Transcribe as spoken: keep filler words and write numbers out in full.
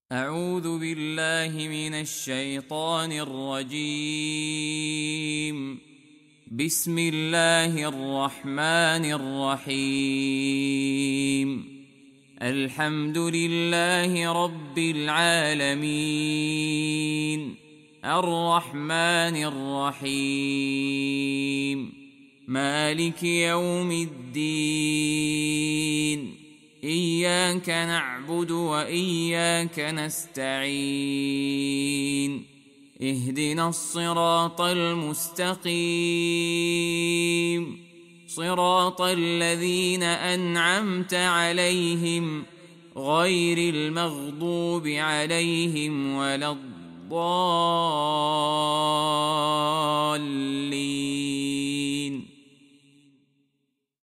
أعوذ بالله من الشيطان الرجيم. بسم الله الرحمن الرحيم. الحمد لله رب العالمين، الرحمن الرحيم، مالك يوم الدين. إياك نعبد وإياك نستعين. اهدنا الصراط المستقيم، صراط الذين أنعمت عليهم غير المغضوب عليهم ولا الضالين.